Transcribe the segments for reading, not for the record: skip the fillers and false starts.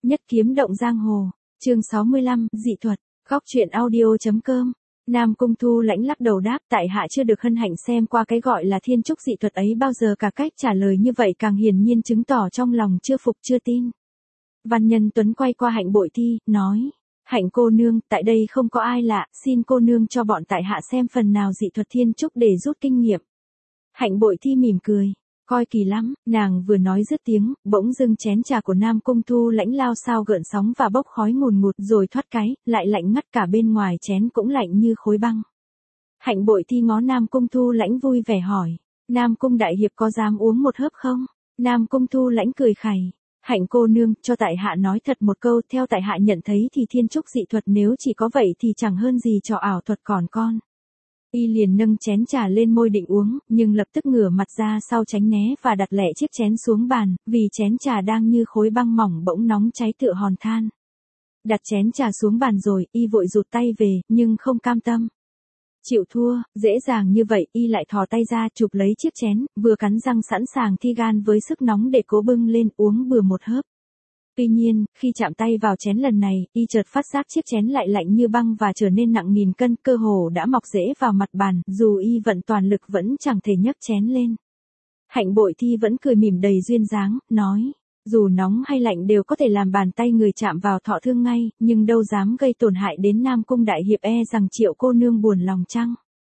Nhất kiếm động giang hồ, chương 65, dị thuật, góc truyện audio.com. Nam Cung Thu Lãnh lắc đầu đáp, tại hạ chưa được hân hạnh xem qua cái gọi là thiên trúc dị thuật ấy bao giờ, cả cách trả lời như vậy càng hiển nhiên chứng tỏ trong lòng chưa phục chưa tin. Văn Nhân Tuấn quay qua Hạnh Bội Thi, nói, Hạnh cô nương, tại đây không có ai lạ, xin cô nương cho bọn tại hạ xem phần nào dị thuật thiên trúc để rút kinh nghiệm. Hạnh Bội Thi mỉm cười, coi kỳ lắm, nàng vừa nói dứt tiếng, bỗng dưng chén trà của Nam Cung Thu Lãnh lao sao gợn sóng và bốc khói ngùn ngụt rồi thoát cái, lại lạnh ngắt cả bên ngoài chén cũng lạnh như khối băng. Hạnh Bội Thi ngó Nam Cung Thu Lãnh vui vẻ hỏi, Nam Cung đại hiệp có dám uống một hớp không? Nam Cung Thu Lãnh cười khẩy, Hạnh cô nương, cho tại hạ nói thật một câu, theo tại hạ nhận thấy thì thiên trúc dị thuật nếu chỉ có vậy thì chẳng hơn gì trò ảo thuật còn con. Y liền nâng chén trà lên môi định uống, nhưng lập tức ngửa mặt ra sau tránh né và đặt lẹ chiếc chén xuống bàn, vì chén trà đang như khối băng mỏng bỗng nóng cháy tựa hòn than. Đặt chén trà xuống bàn rồi, Y vội rụt tay về, nhưng không cam tâm. Chịu thua, dễ dàng như vậy, Y lại thò tay ra chụp lấy chiếc chén, vừa cắn răng sẵn sàng thi gan với sức nóng để cố bưng lên uống bừa một hớp. Tuy nhiên, khi chạm tay vào chén lần này, Y chợt phát giác chiếc chén lại lạnh như băng và trở nên nặng nghìn cân, cơ hồ đã mọc rễ vào mặt bàn, dù Y vận toàn lực vẫn chẳng thể nhấc chén lên. Hạnh Bội Thi vẫn cười mỉm đầy duyên dáng, nói, dù nóng hay lạnh đều có thể làm bàn tay người chạm vào thọ thương ngay, nhưng đâu dám gây tổn hại đến Nam Cung đại hiệp, e rằng Triệu cô nương buồn lòng chăng?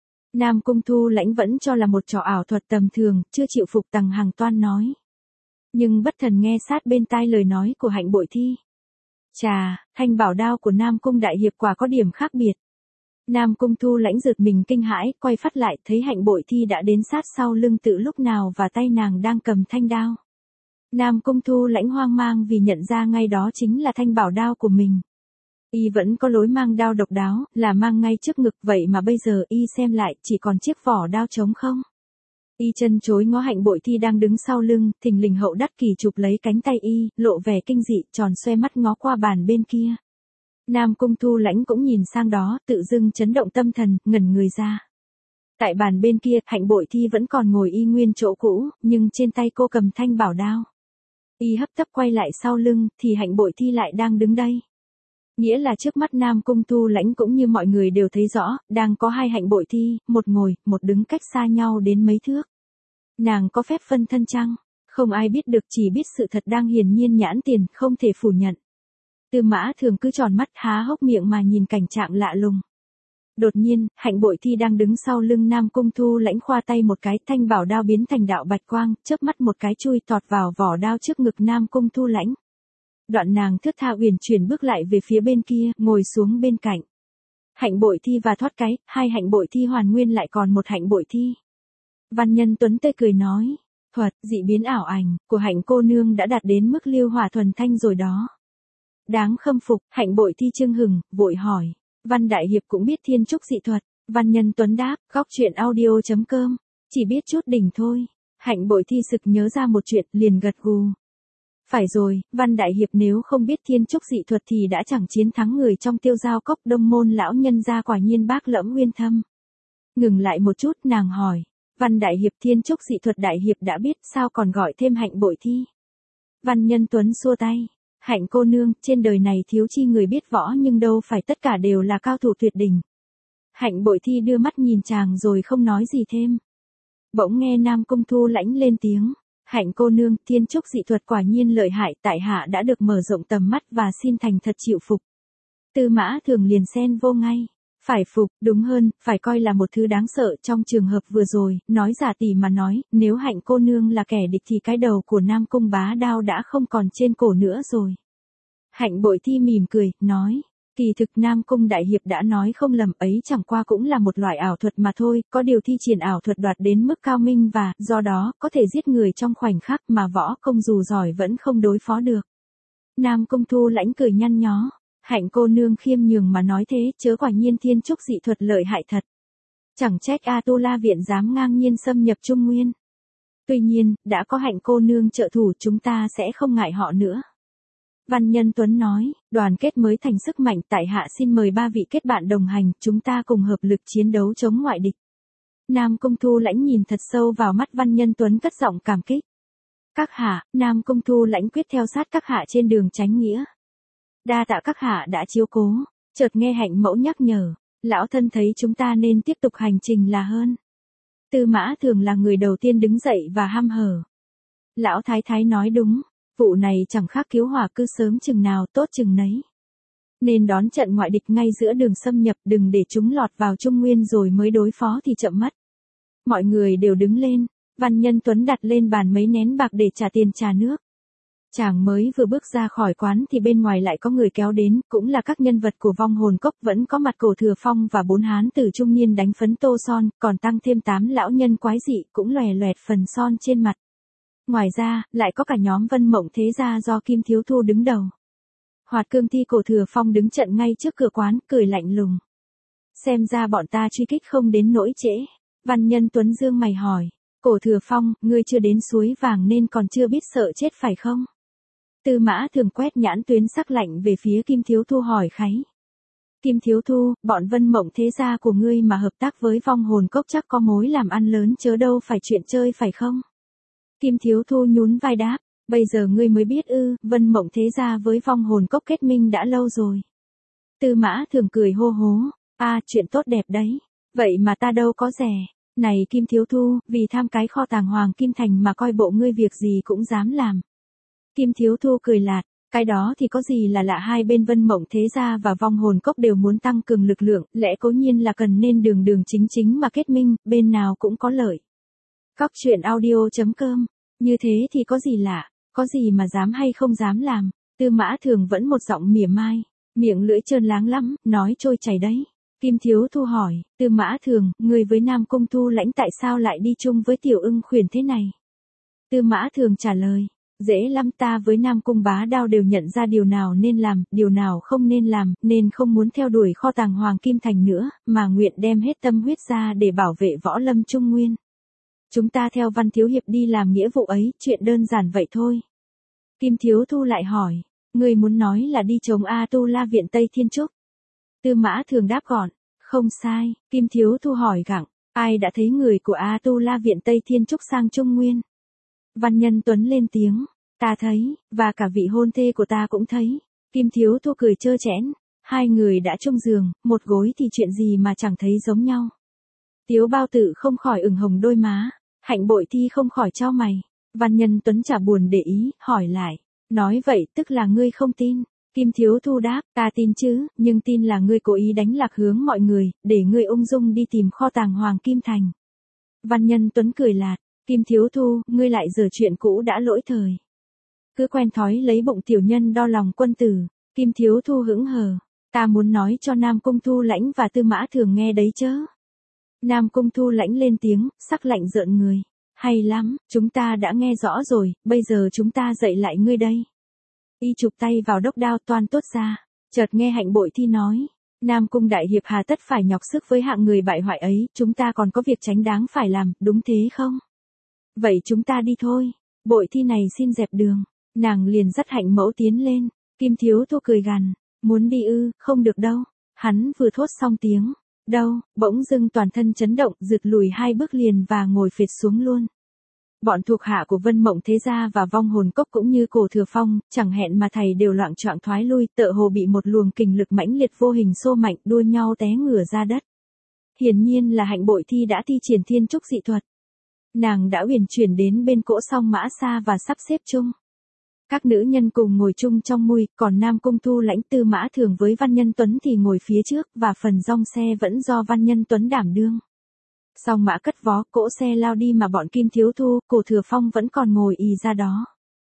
Nam Cung Thu Lãnh vẫn cho là một trò ảo thuật tầm thường, chưa chịu phục, tằng hằng toan nói. Nhưng bất thần nghe sát bên tai lời nói của Hạnh Bội Thi. Chà, thanh bảo đao của Nam Cung đại hiệp quả có điểm khác biệt. Nam Cung Thu Lãnh giật mình kinh hãi, quay phát lại thấy Hạnh Bội Thi đã đến sát sau lưng tự lúc nào và tay nàng đang cầm thanh đao. Nam Cung Thu Lãnh hoang mang vì nhận ra ngay đó chính là thanh bảo đao của mình. Y vẫn có lối mang đao độc đáo, là mang ngay trước ngực, vậy mà bây giờ Y xem lại chỉ còn chiếc vỏ đao trống không. Y chân chối ngó Hạnh Bội Thi đang đứng sau lưng, thình lình Hậu Đắc Kỳ chụp lấy cánh tay Y, lộ vẻ kinh dị, tròn xoe mắt ngó qua bàn bên kia. Nam Cung Thu Lãnh cũng nhìn sang đó, tự dưng chấn động tâm thần, ngẩn người ra. Tại bàn bên kia, Hạnh Bội Thi vẫn còn ngồi y nguyên chỗ cũ, nhưng trên tay cô cầm thanh bảo đao. Y hấp tấp quay lại sau lưng, thì Hạnh Bội Thi lại đang đứng đây. Nghĩa là trước mắt Nam Cung Thu Lãnh cũng như mọi người đều thấy rõ, đang có hai Hạnh Bội Thi, một ngồi, một đứng cách xa nhau đến mấy thước. Nàng có phép phân thân chăng? Không ai biết được, chỉ biết sự thật đang hiển nhiên nhãn tiền, không thể phủ nhận. Tư Mã Thường cứ tròn mắt há hốc miệng mà nhìn cảnh trạng lạ lùng. Đột nhiên, Hạnh Bội Thi đang đứng sau lưng Nam Cung Thu Lãnh khoa tay một cái, thanh bảo đao biến thành đạo bạch quang, chớp mắt một cái chui tọt vào vỏ đao trước ngực Nam Cung Thu Lãnh. Đoạn nàng thướt tha uyển chuyển bước lại về phía bên kia, ngồi xuống bên cạnh. Hạnh Bội Thi và thoát cái, hai Hạnh Bội Thi hoàn nguyên lại còn một Hạnh Bội Thi. Văn Nhân Tuấn tươi cười nói, thuật, dị biến ảo ảnh, của Hạnh cô nương đã đạt đến mức liêu hỏa thuần thanh rồi đó. Đáng khâm phục, Hạnh Bội Thi chưng hừng, vội hỏi, Văn đại hiệp cũng biết thiên trúc dị thuật. Văn Nhân Tuấn đáp, góc truyện audio.com, chỉ biết chút đỉnh thôi. Hạnh Bội Thi sực nhớ ra một chuyện, liền gật gù. Phải rồi, Văn đại hiệp nếu không biết thiên trúc dị thuật thì đã chẳng chiến thắng người trong Tiêu Giao Cốc, Đông môn lão nhân gia quả nhiên bác lẫm nguyên thâm. Ngừng lại một chút, nàng hỏi, Văn đại hiệp, thiên trúc dị thuật đại hiệp đã biết, sao còn gọi thêm Hạnh Bội Thi? Văn Nhân Tuấn xua tay, Hạnh cô nương, trên đời này thiếu chi người biết võ, nhưng đâu phải tất cả đều là cao thủ tuyệt đỉnh. Hạnh Bội Thi đưa mắt nhìn chàng rồi không nói gì thêm. Bỗng nghe Nam Cung Thu Lãnh lên tiếng, Hạnh cô nương, thiên trúc dị thuật quả nhiên lợi hại, tại hạ đã được mở rộng tầm mắt và xin thành thật chịu phục. Tư Mã Thường liền xen vô ngay, phải phục, đúng hơn, phải coi là một thứ đáng sợ. Trong trường hợp vừa rồi, nói giả tỉ mà nói, nếu Hạnh cô nương là kẻ địch thì cái đầu của Nam Cung bá đao đã không còn trên cổ nữa rồi. Hạnh Bội Thi mỉm cười, nói, kỳ thực Nam Cung đại hiệp đã nói không lầm, ấy chẳng qua cũng là một loại ảo thuật mà thôi, có điều thi triển ảo thuật đoạt đến mức cao minh và, do đó, có thể giết người trong khoảnh khắc mà võ công dù giỏi vẫn không đối phó được. Nam Cung Thu Lãnh cười nhăn nhó, Hạnh cô nương khiêm nhường mà nói thế, chớ, quả nhiên thiên trúc dị thuật lợi hại thật. Chẳng trách A Tu La Viện dám ngang nhiên xâm nhập Trung Nguyên. Tuy nhiên, đã có Hạnh cô nương trợ thủ, chúng ta sẽ không ngại họ nữa. Văn Nhân Tuấn nói, đoàn kết mới thành sức mạnh, tại hạ xin mời ba vị kết bạn đồng hành, chúng ta cùng hợp lực chiến đấu chống ngoại địch. Nam Cung Thu Lãnh nhìn thật sâu vào mắt Văn Nhân Tuấn, cất giọng cảm kích. Các hạ, Nam Cung Thu Lãnh quyết theo sát các hạ trên đường chánh nghĩa. Đa tạ các hạ đã chiếu cố. Chợt nghe Hạnh mẫu nhắc nhở, lão thân thấy chúng ta nên tiếp tục hành trình là hơn. Tư Mã Thường là người đầu tiên đứng dậy và hăm hở. Lão thái thái nói đúng, vụ này chẳng khác cứu hỏa, cứ sớm chừng nào tốt chừng nấy. Nên đón trận ngoại địch ngay giữa đường xâm nhập, đừng để chúng lọt vào Trung Nguyên rồi mới đối phó thì chậm mất. Mọi người đều đứng lên, Văn Nhân Tuấn đặt lên bàn mấy nén bạc để trả tiền trà nước. Chàng mới vừa bước ra khỏi quán thì bên ngoài lại có người kéo đến, cũng là các nhân vật của vong hồn cốc, vẫn có mặt Cổ Thừa Phong và 4 hán tử trung niên đánh phấn tô son, còn tăng thêm 8 lão nhân quái dị cũng lòe loẹt phần son trên mặt. Ngoài ra, lại có cả nhóm Vân Mộng Thế Gia do Kim Thiếu Thu đứng đầu. Hoạt Cương Thi Cổ Thừa Phong đứng chặn ngay trước cửa quán, cười lạnh lùng. Xem ra bọn ta truy kích không đến nỗi trễ. Văn Nhân Tuấn dương mày hỏi, Cổ Thừa Phong, ngươi chưa đến suối vàng nên còn chưa biết sợ chết phải không? Tư Mã Thường quét nhãn tuyến sắc lạnh về phía Kim Thiếu Thu hỏi kháy. Kim Thiếu Thu, bọn Vân Mộng Thế Gia của ngươi mà hợp tác với vong hồn cốc chắc có mối làm ăn lớn chớ đâu phải chuyện chơi phải không? Kim Thiếu Thu nhún vai đáp, bây giờ ngươi mới biết ư, Vân Mộng Thế Gia với vong hồn cốc kết minh đã lâu rồi. Tư Mã Thường cười hô hố, chuyện tốt đẹp đấy, vậy mà ta đâu có rẻ. Này Kim Thiếu Thu, vì tham cái kho tàng Hoàng Kim Thành mà coi bộ ngươi việc gì cũng dám làm. Kim Thiếu Thu cười lạt, cái đó thì có gì là lạ, hai bên Vân Mộng Thế Gia và vong hồn cốc đều muốn tăng cường lực lượng, lẽ cố nhiên là cần nên đường đường chính chính mà kết minh, bên nào cũng có lợi. Cóc truyện audio.com, như thế thì có gì lạ, có gì mà dám hay không dám làm. Tư Mã Thường vẫn một giọng mỉa mai, miệng lưỡi trơn láng lắm, nói trôi chảy đấy. Kim Thiếu Thu hỏi, Tư Mã Thường, người với Nam Cung Thu Lãnh tại sao lại đi chung với Tiểu Ưng Khuyển thế này? Tư Mã Thường trả lời, dễ lắm, ta với Nam Cung Bá Đao đều nhận ra điều nào nên làm, điều nào không nên làm, nên không muốn theo đuổi kho tàng Hoàng Kim Thành nữa, mà nguyện đem hết tâm huyết ra để bảo vệ võ lâm Trung Nguyên. Chúng ta theo Văn Thiếu Hiệp đi làm nghĩa vụ ấy, chuyện đơn giản vậy thôi. Kim Thiếu Thu lại hỏi, người muốn nói là đi chống A Tu La Viện Tây Thiên Trúc? Tư Mã Thường đáp gọn, không sai. Kim Thiếu Thu hỏi gặng, ai đã thấy người của A Tu La Viện Tây Thiên Trúc sang Trung Nguyên? Văn Nhân Tuấn lên tiếng, ta thấy, và cả vị hôn thê của ta cũng thấy. Kim Thiếu Thu cười trơ trẽn, hai người đã chung giường, một gối thì chuyện gì mà chẳng thấy giống nhau. Tiếu Bao Tử không khỏi ửng hồng đôi má, Hạnh Bội Thi không khỏi chau mày. Văn Nhân Tuấn chả buồn để ý, hỏi lại, nói vậy tức là ngươi không tin? Kim Thiếu Thu đáp, ta tin chứ, nhưng tin là ngươi cố ý đánh lạc hướng mọi người, để ngươi ung dung đi tìm kho tàng Hoàng Kim Thành. Văn Nhân Tuấn cười lạt, Kim Thiếu Thu, ngươi lại giở chuyện cũ đã lỗi thời. Cứ quen thói lấy bụng tiểu nhân đo lòng quân tử. Kim Thiếu Thu hững hờ, ta muốn nói cho Nam Cung Thu Lãnh và Tư Mã Thường nghe đấy chớ. Nam Cung Thu Lãnh lên tiếng, sắc lạnh rợn người, hay lắm, chúng ta đã nghe rõ rồi, bây giờ chúng ta dạy lại ngươi đây. Y chụp tay vào đốc đao toan tuốt ra, chợt nghe Hạnh Bội Thi nói, Nam Cung Đại Hiệp hà tất phải nhọc sức với hạng người bại hoại ấy, chúng ta còn có việc tránh đáng phải làm, đúng thế không? Vậy chúng ta đi thôi. Bội Thi này xin dẹp đường. Nàng liền dắt Hạnh Mẫu tiến lên. Kim Thiếu Thu cười gằn, muốn đi ư, không được đâu. Hắn vừa thốt xong tiếng đâu, bỗng dưng toàn thân chấn động, rượt lùi 2 bước liền và ngồi phịch xuống luôn. Bọn thuộc hạ của Vân Mộng Thế Gia và vong hồn cốc cũng như Cổ Thừa Phong, chẳng hẹn mà thầy đều loạng choạng thoái lui, tựa hồ bị một luồng kình lực mãnh liệt vô hình xô mạnh, đua nhau té ngửa ra đất. Hiển nhiên là Hạnh Bội Thi đã thi triển thiên trúc dị thuật. Nàng đã uyển chuyển đến bên cỗ song mã xa và sắp xếp chung. Các nữ nhân cùng ngồi chung trong mui, còn Nam Cung Thu Lãnh, Tư Mã Thường với Văn Nhân Tuấn thì ngồi phía trước, và phần rong xe vẫn do Văn Nhân Tuấn đảm đương. Song mã cất vó, cỗ xe lao đi mà bọn Kim Thiếu Thu, Cổ Thừa Phong vẫn còn ngồi ì ra đó.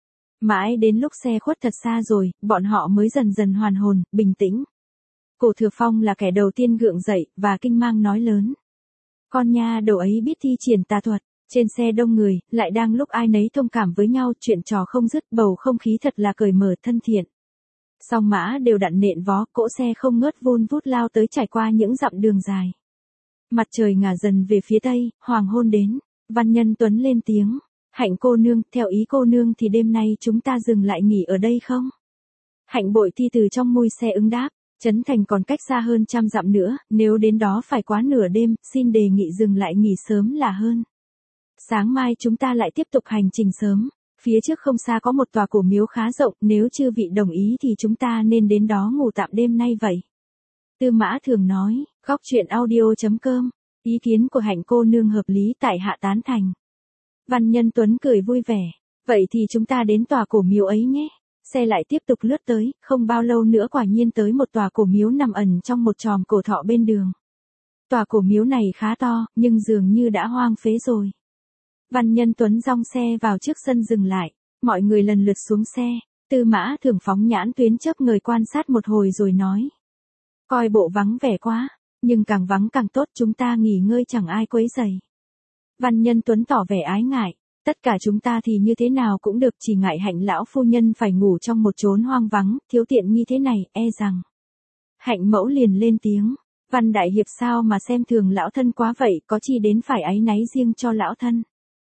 Mãi đến lúc xe khuất thật xa rồi, bọn họ mới dần dần hoàn hồn, bình tĩnh. Cổ Thừa Phong là kẻ đầu tiên gượng dậy, và kinh mang nói lớn. Con nha đầu ấy biết thi triển tà thuật. Trên xe đông người, lại đang lúc ai nấy thông cảm với nhau, chuyện trò không dứt, bầu không khí thật là cởi mở thân thiện. Song mã đều đặn nện vó, cỗ xe không ngớt vun vút lao tới, trải qua những dặm đường dài. Mặt trời ngả dần về phía tây, hoàng hôn đến. Văn Nhân Tuấn lên tiếng, Hạnh cô nương, theo ý cô nương thì đêm nay chúng ta dừng lại nghỉ ở đây không? Hạnh Bội Thi từ trong mui xe ứng đáp, Trấn Thành còn cách xa hơn 100 dặm nữa, nếu đến đó phải quá nửa đêm, xin đề nghị dừng lại nghỉ sớm là hơn. Sáng mai chúng ta lại tiếp tục hành trình sớm. Phía trước không xa có một tòa cổ miếu khá rộng, nếu chư vị đồng ý thì chúng ta nên đến đó ngủ tạm đêm nay vậy. Tư Mã Thường nói, góc chuyện audio.com, ý kiến của Hạnh cô nương hợp lý, tại hạ tán thành. Văn Nhân Tuấn cười vui vẻ, vậy thì chúng ta đến tòa cổ miếu ấy nhé. Xe lại tiếp tục lướt tới, không bao lâu nữa quả nhiên tới một tòa cổ miếu nằm ẩn trong một chòm cổ thọ bên đường. Tòa cổ miếu này khá to, nhưng dường như đã hoang phế rồi. Văn Nhân Tuấn dong xe vào trước sân dừng lại, mọi người lần lượt xuống xe, Tư Mã Thường phóng nhãn tuyến chớp người quan sát một hồi rồi nói. Coi bộ vắng vẻ quá, nhưng càng vắng càng tốt, chúng ta nghỉ ngơi chẳng ai quấy rầy. Văn Nhân Tuấn tỏ vẻ ái ngại, tất cả chúng ta thì như thế nào cũng được, chỉ ngại Hạnh lão phu nhân phải ngủ trong một chốn hoang vắng, thiếu tiện nghi thế này, e rằng. Hạnh mẫu liền lên tiếng, Văn đại hiệp sao mà xem thường lão thân quá vậy, có chi đến phải áy náy riêng cho lão thân.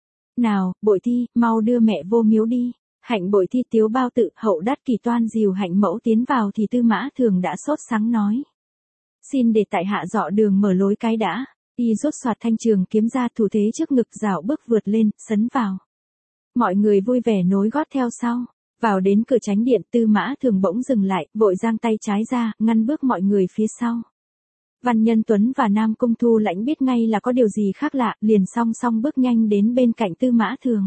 Nào, Bội Thi, mau đưa mẹ vô miếu đi. Hạnh Bội Thi tiếu bao tự, hậu đắt kỳ toan dìu Hạnh mẫu tiến vào thì Tư Mã Thường đã sốt sắng nói. Xin để tại hạ dọ đường mở lối cái đã. Y rút soạt thanh trường kiếm ra, thủ thế trước ngực, dạo bước vượt lên, sấn vào. Mọi người vui vẻ nối gót theo sau. Vào đến cửa chánh điện, Tư Mã Thường bỗng dừng lại, vội giang tay trái ra, ngăn bước mọi người phía sau. Văn Nhân Tuấn và Nam Cung Thu Lãnh biết ngay là có điều gì khác lạ, liền song song bước nhanh đến bên cạnh Tư Mã Thường.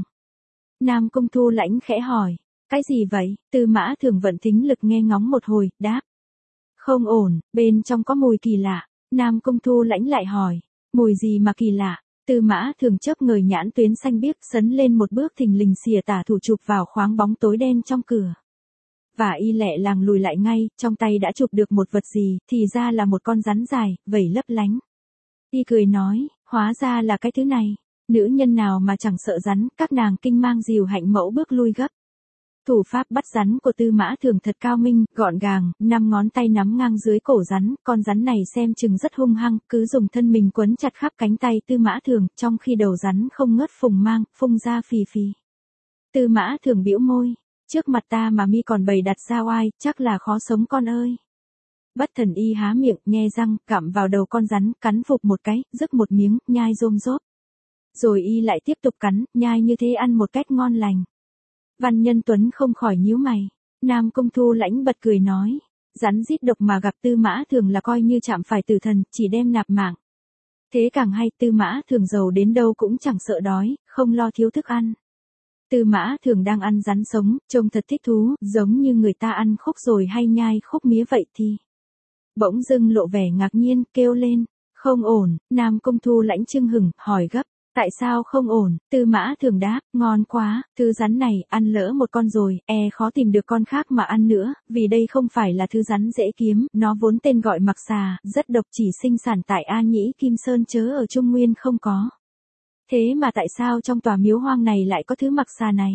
Nam Cung Thu Lãnh khẽ hỏi, cái gì vậy? Tư Mã Thường vận thính lực nghe ngóng một hồi, đáp. Không ổn, bên trong có mùi kỳ lạ. Nam Cung Thu Lãnh lại hỏi, mùi gì mà kỳ lạ? Tư Mã Thường chớp người nhãn tuyến xanh biếc, sấn lên một bước thình lình xìa tả thủ chụp vào khoáng bóng tối đen trong cửa. Và y lẹ làng lùi lại ngay, trong tay đã chụp được một vật gì, thì ra là một con rắn dài, vẩy lấp lánh. Y cười nói, hóa ra là cái thứ này. Nữ nhân nào mà chẳng sợ rắn, các nàng kinh mang dìu Hạnh mẫu bước lui gấp. Thủ pháp bắt rắn của Tư Mã Thường thật cao minh, gọn gàng, 5 ngón tay nắm ngang dưới cổ rắn, con rắn này xem chừng rất hung hăng, cứ dùng thân mình quấn chặt khắp cánh tay Tư Mã Thường, trong khi đầu rắn không ngớt phùng mang, phun ra phì phì. Tư Mã Thường bĩu môi, trước mặt ta mà mi còn bày đặt ra oai, chắc là khó sống con ơi. Bất thần y há miệng, nhe răng, cặm vào đầu con rắn, cắn phụp một cái, rứt một miếng, nhai rôm rốp. Rồi y lại tiếp tục cắn, nhai như thế ăn một cách ngon lành. Văn Nhân Tuấn không khỏi nhíu mày. Nam Cung Thu Lãnh bật cười nói, rắn rít độc mà gặp Tư Mã Thường là coi như chạm phải tử thần, chỉ đem nạp mạng. Thế càng hay, Tư Mã Thường giàu đến đâu cũng chẳng sợ đói, không lo thiếu thức ăn. Tư Mã Thường đang ăn rắn sống, trông thật thích thú, giống như người ta ăn khúc rồi hay nhai khúc mía vậy thì. Bỗng dưng lộ vẻ ngạc nhiên, kêu lên, không ổn. Nam Cung Thu Lãnh chưng hửng, hỏi gấp. Tại sao không ổn? Tư Mã Thường đáp, ngon quá, thứ rắn này, ăn lỡ một con rồi, khó tìm được con khác mà ăn nữa, vì đây không phải là thứ rắn dễ kiếm, nó vốn tên gọi mặc xà, rất độc, chỉ sinh sản tại A Nhĩ Kim Sơn chớ ở Trung Nguyên không có. Thế mà tại sao trong tòa miếu hoang này lại có thứ mặc xà này?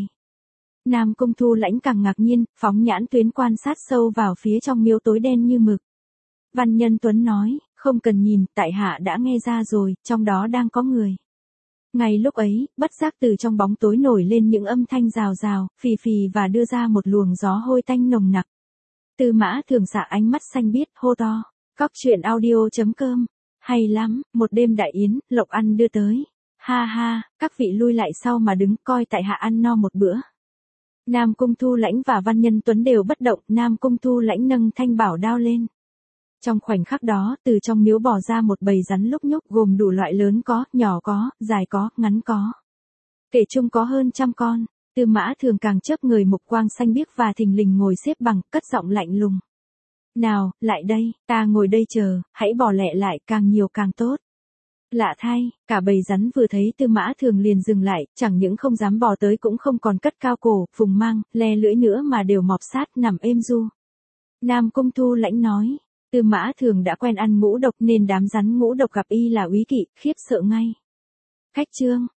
Nam Cung Thu Lãnh càng ngạc nhiên, phóng nhãn tuyến quan sát sâu vào phía trong miếu tối đen như mực. Văn Nhân Tuấn nói, không cần nhìn, tại hạ đã nghe ra rồi, trong đó đang có người. Ngay lúc ấy, bất giác từ trong bóng tối nổi lên những âm thanh rào rào, phì phì và đưa ra một luồng gió hôi tanh nồng nặc. Tư Mã Thường xạ ánh mắt xanh biếc, hô to, góc chuyện audio.com, hay lắm, một đêm đại yến, lộc ăn đưa tới. Ha ha, các vị lui lại sau mà đứng coi tại hạ ăn no một bữa. Nam Cung Thu Lãnh và Văn Nhân Tuấn đều bất động, Nam Cung Thu Lãnh nâng thanh bảo đao lên. Trong khoảnh khắc đó, từ trong miếu bò ra một bầy rắn lúc nhúc, gồm đủ loại lớn có, nhỏ có, dài có, ngắn có. Kể chung có hơn 100 con. Tư Mã Thường càng chớp người, mục quang xanh biếc và thình lình ngồi xếp bằng, cất giọng lạnh lùng. Nào, lại đây, ta ngồi đây chờ, hãy bỏ lẹ lại, càng nhiều càng tốt. Lạ thay, cả bầy rắn vừa thấy Tư Mã Thường liền dừng lại, chẳng những không dám bò tới cũng không còn cất cao cổ, phùng mang, le lưỡi nữa mà đều mọp sát, nằm êm du. Nam Cung Thu Lãnh nói. Tư Mã Thường đã quen ăn ngũ độc nên đám rắn ngũ độc gặp y là úy kỵ, khiếp sợ ngay. Khách trương,